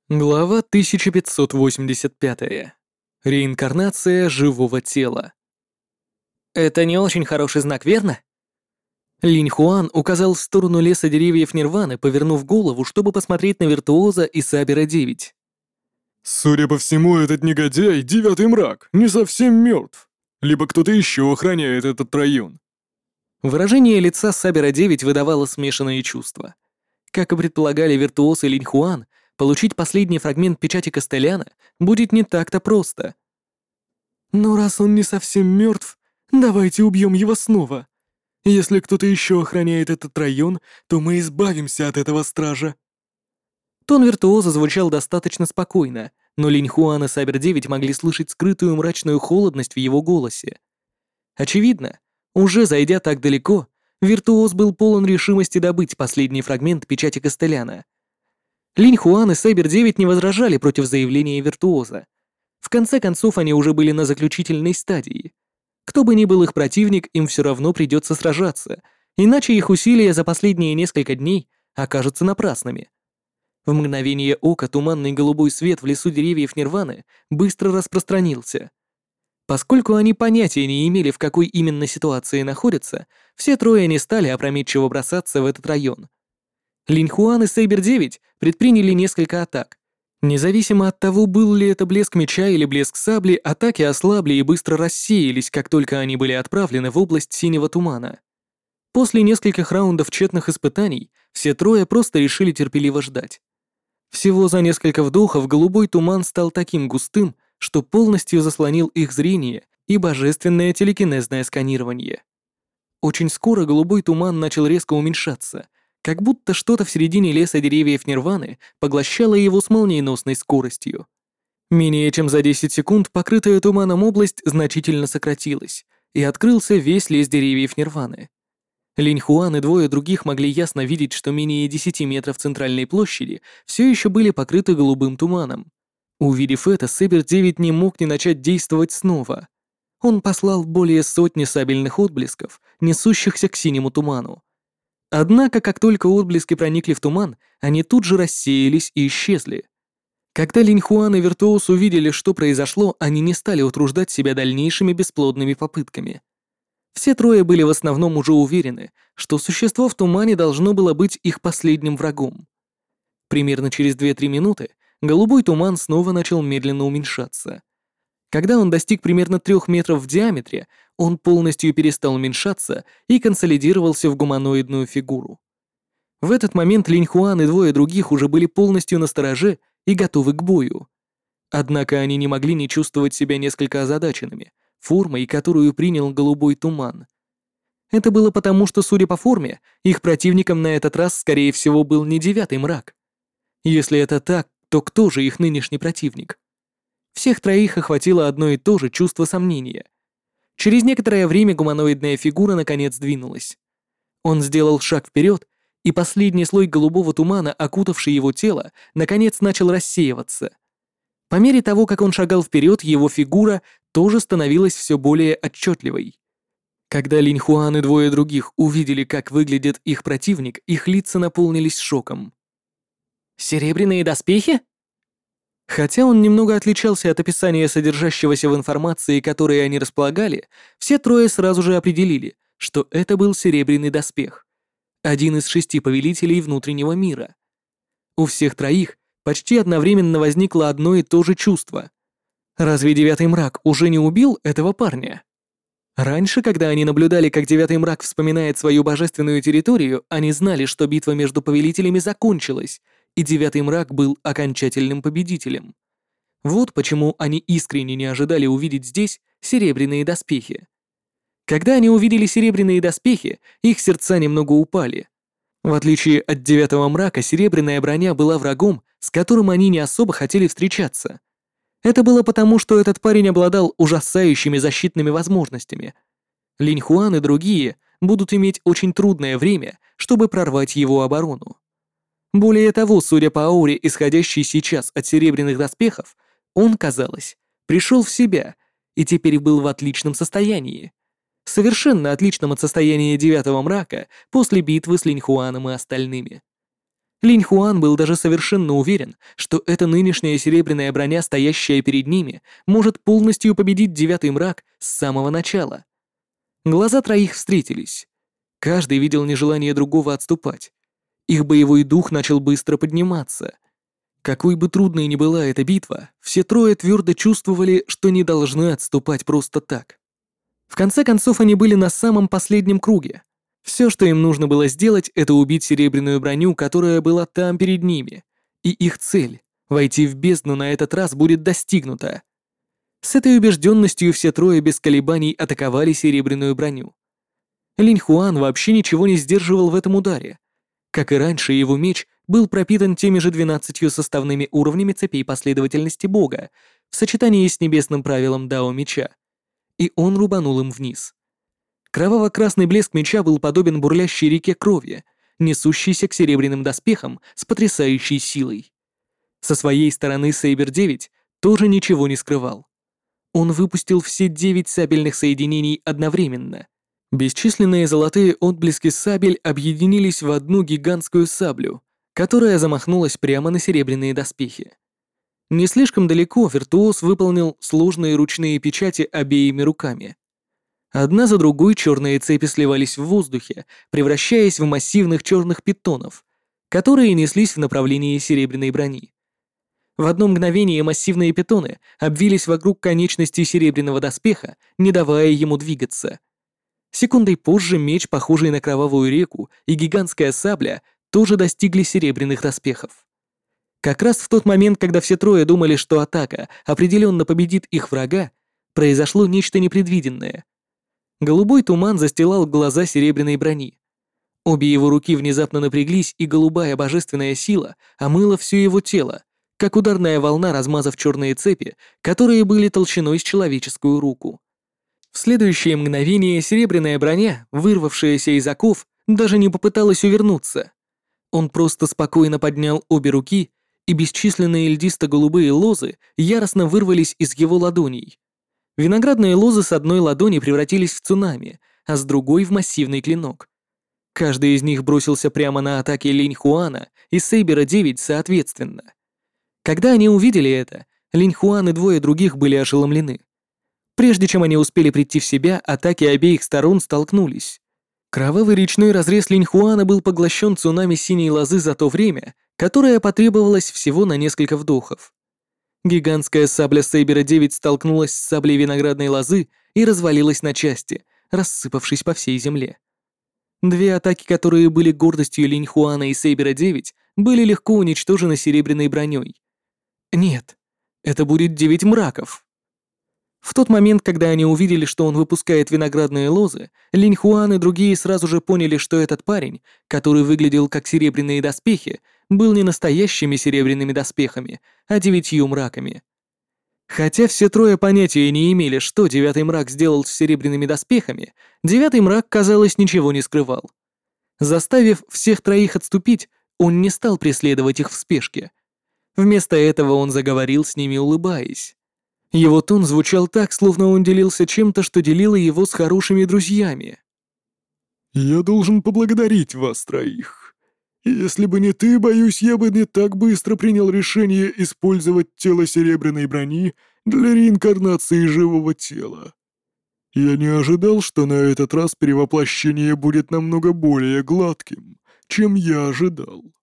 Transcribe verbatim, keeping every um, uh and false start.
Глава тысяча пятьсот восемьдесят пять. Реинкарнация живого тела. Это не очень хороший знак, верно? Линь Хуан указал в сторону леса деревьев Нирваны, повернув голову, чтобы посмотреть на виртуоза и Сабера девять. Судя по всему, этот негодяй, Девятый Мрак, не совсем мертв. Либо кто-то еще охраняет этот район. Выражение лица Сабера девять выдавало смешанные чувства. Как и предполагали виртуоз и Линь Хуан, получить последний фрагмент печати Костеляна будет не так-то просто. Но раз он не совсем мертв, давайте убьем его снова. Если кто-то еще охраняет этот район, то мы избавимся от этого стража. Тон виртуоза звучал достаточно спокойно, но Линь Хуан и Сабер девять могли слышать скрытую мрачную холодность в его голосе. Очевидно, уже зайдя так далеко, виртуоз был полон решимости добыть последний фрагмент печати Костеляна. Линь Хуан и Сабер девять не возражали против заявления виртуоза. В конце концов, они уже были на заключительной стадии. Кто бы ни был их противник, им все равно придется сражаться, иначе их усилия за последние несколько дней окажутся напрасными. В мгновение ока туманный голубой свет в лесу деревьев Нирваны быстро распространился. Поскольку они понятия не имели, в какой именно ситуации находятся, все трое не стали опрометчиво бросаться в этот район. Линь Хуан и Сейбер девять предприняли несколько атак. Независимо от того, был ли это блеск меча или блеск сабли, атаки ослабли и быстро рассеялись, как только они были отправлены в область синего тумана. После нескольких раундов тщетных испытаний все трое просто решили терпеливо ждать. Всего за несколько вдохов голубой туман стал таким густым, что полностью заслонил их зрение и божественное телекинезное сканирование. Очень скоро голубой туман начал резко уменьшаться, как будто что-то в середине леса деревьев Нирваны поглощало его с молниеносной скоростью. Менее чем за десять секунд покрытая туманом область значительно сократилась, и открылся весь лес деревьев Нирваны. Линь Хуан и двое других могли ясно видеть, что менее десяти метров центральной площади все еще были покрыты голубым туманом. Увидев это, Сабер девять не мог не начать действовать снова. Он послал более сотни сабельных отблесков, несущихся к синему туману. Однако, как только отблески проникли в туман, они тут же рассеялись и исчезли. Когда Линь Хуан и Виртуоз увидели, что произошло, они не стали утруждать себя дальнейшими бесплодными попытками. Все трое были в основном уже уверены, что существо в тумане должно было быть их последним врагом. Примерно через две-три минуты голубой туман снова начал медленно уменьшаться. Когда он достиг примерно трех метров в диаметре, он полностью перестал уменьшаться и консолидировался в гуманоидную фигуру. В этот момент Линь Хуан и двое других уже были полностью настороже и готовы к бою. Однако они не могли не чувствовать себя несколько озадаченными формой, которую принял голубой туман. Это было потому, что, судя по форме, их противником на этот раз, скорее всего, был не Девятый Мрак. Если это так, то кто же их нынешний противник? Всех троих охватило одно и то же чувство сомнения. Через некоторое время гуманоидная фигура наконец двинулась. Он сделал шаг вперед, и последний слой голубого тумана, окутавший его тело, наконец начал рассеиваться. По мере того, как он шагал вперед, его фигура тоже становилась все более отчетливой. Когда Линь Хуан и двое других увидели, как выглядит их противник, их лица наполнились шоком. Серебряные доспехи? Хотя он немного отличался от описания содержащегося в информации, которой они располагали, все трое сразу же определили, что это был серебряный доспех, один из шести повелителей внутреннего мира. У всех троих почти одновременно возникло одно и то же чувство. Разве Девятый Мрак уже не убил этого парня? Раньше, когда они наблюдали, как Девятый Мрак вспоминает свою божественную территорию, они знали, что битва между повелителями закончилась, и Девятый Мрак был окончательным победителем. Вот почему они искренне не ожидали увидеть здесь серебряные доспехи. Когда они увидели серебряные доспехи, их сердца немного упали. В отличие от Девятого Мрака, серебряная броня была врагом, с которым они не особо хотели встречаться. Это было потому, что этот парень обладал ужасающими защитными возможностями. Линь Хуан и другие будут иметь очень трудное время, чтобы прорвать его оборону. Более того, судя по ауре, исходящей сейчас от серебряных доспехов, он, казалось, пришел в себя и теперь был в отличном состоянии. Совершенно отличном от состояния Девятого Мрака после битвы с Линь Хуаном и остальными. Линь Хуан был даже совершенно уверен, что эта нынешняя серебряная броня, стоящая перед ними, может полностью победить девятый мрак с самого начала. Глаза троих встретились. Каждый видел нежелание другого отступать. Их боевой дух начал быстро подниматься. Какой бы трудной ни была эта битва, все трое твердо чувствовали, что не должны отступать просто так. В конце концов, они были на самом последнем круге. Все, что им нужно было сделать, это убить серебряную броню, которая была там перед ними. И их цель — войти в бездну на этот раз будет достигнута. С этой убежденностью все трое без колебаний атаковали серебряную броню. Линь Хуан вообще ничего не сдерживал в этом ударе. Как и раньше, его меч был пропитан теми же двенадцатью составными уровнями цепей последовательности Бога в сочетании с небесным правилом Дао Меча, и он рубанул им вниз. Кроваво-красный блеск меча был подобен бурлящей реке крови, несущейся к серебряным доспехам с потрясающей силой. Со своей стороны Сейбер девять тоже ничего не скрывал. Он выпустил все девять сабельных соединений одновременно. Бесчисленные золотые отблески сабель объединились в одну гигантскую саблю, которая замахнулась прямо на серебряные доспехи. Не слишком далеко виртуоз выполнил сложные ручные печати обеими руками. Одна за другой черные цепи сливались в воздухе, превращаясь в массивных черных питонов, которые неслись в направлении серебряной брони. В одно мгновение массивные питоны обвились вокруг конечностей серебряного доспеха, не давая ему двигаться. Секундой позже меч, похожий на кровавую реку, и гигантская сабля тоже достигли серебряных доспехов. Как раз в тот момент, когда все трое думали, что атака определенно победит их врага, произошло нечто непредвиденное. Голубой туман застилал глаза серебряной брони. Обе его руки внезапно напряглись, и голубая божественная сила омыла все его тело, как ударная волна, размазав черные цепи, которые были толщиной с человеческую руку. В следующее мгновение серебряная броня, вырвавшаяся из оков, даже не попыталась увернуться. Он просто спокойно поднял обе руки, и бесчисленные льдисто-голубые лозы яростно вырвались из его ладоней. Виноградные лозы с одной ладони превратились в цунами, а с другой — в массивный клинок. Каждый из них бросился прямо на атаки Линь Хуана и Сейбера девять соответственно. Когда они увидели это, Линь Хуан и двое других были ошеломлены. Прежде чем они успели прийти в себя, атаки обеих сторон столкнулись. Кровавый речной разрез Линь Хуана был поглощен цунами синей лозы за то время, которое потребовалось всего на несколько вдохов. Гигантская сабля Сейбера девять столкнулась с саблей виноградной лозы и развалилась на части, рассыпавшись по всей земле. Две атаки, которые были гордостью Линь Хуана и Сейбера девять, были легко уничтожены серебряной броней. Нет, это будет девять мраков. В тот момент, когда они увидели, что он выпускает виноградные лозы, Линь Хуан и другие сразу же поняли, что этот парень, который выглядел как серебряные доспехи, был не настоящими серебряными доспехами, а девятью мраками. Хотя все трое понятия не имели, что девятый мрак сделал с серебряными доспехами, девятый мрак, казалось, ничего не скрывал. Заставив всех троих отступить, он не стал преследовать их в спешке. Вместо этого он заговорил с ними, улыбаясь. Его тон звучал так, словно он делился чем-то, что делило его с хорошими друзьями. «Я должен поблагодарить вас троих. Если бы не ты, боюсь, я бы не так быстро принял решение использовать тело серебряной брони для реинкарнации живого тела. Я не ожидал, что на этот раз перевоплощение будет намного более гладким, чем я ожидал.